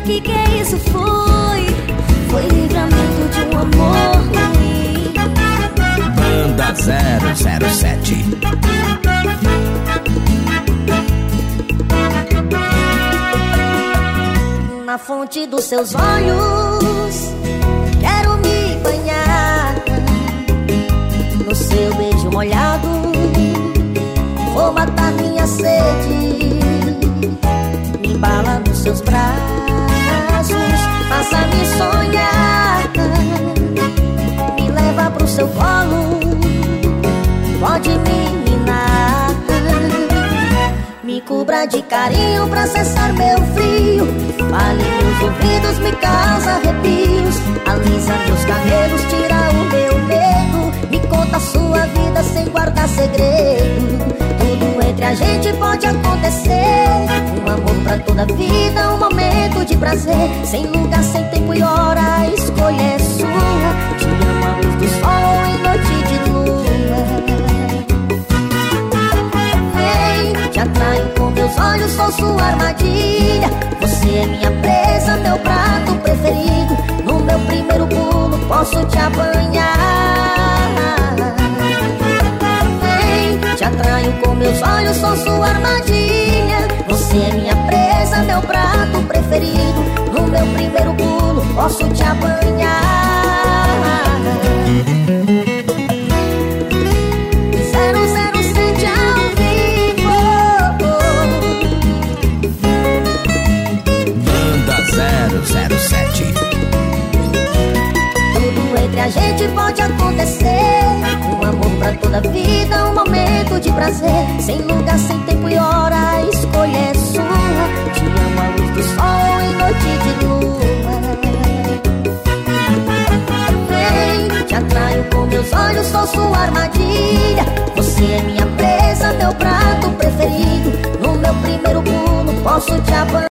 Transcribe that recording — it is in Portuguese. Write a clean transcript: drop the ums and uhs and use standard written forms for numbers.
que é isso? Foi livramento de um amor ruim. Banda 007. Na fonte dos seus olhos quero me banhar, no seu beijo molhado vou matar minha sede. Me embala nos seus braços, faça-me sonhar, me leva pro seu colo, pode me minar. Me cubra de carinho pra cessar meu frio, fale meus ouvidos, me causa arrepios, alisa meus cabelos, tira o meu medo, me conta a sua vida sem guardar segredo. Tudo entre a gente pode acontecer, um amor pra toda a vida, um momento de prazer, sem lugar, sem tempo e hora, a escolha é sua. Te amo à luz do sol em noite de lua. Te atraio com meus olhos, sou sua armadilha. Você é minha presa, meu prato preferido. No meu primeiro pulo posso te apanhar. Te atraio com meus olhos, sou sua armadilha. Você é minha presa, meu prato preferido. No meu primeiro pulo posso te apanhar. Tudo entre a gente pode acontecer, um amor pra toda a vida, um momento de prazer, sem lugar, sem tempo e hora, a escolha é sua. Te amo à luz do sol em noite de lua. Te atraio com meus olhos, sou sua armadilha. Você é minha presa, meu prato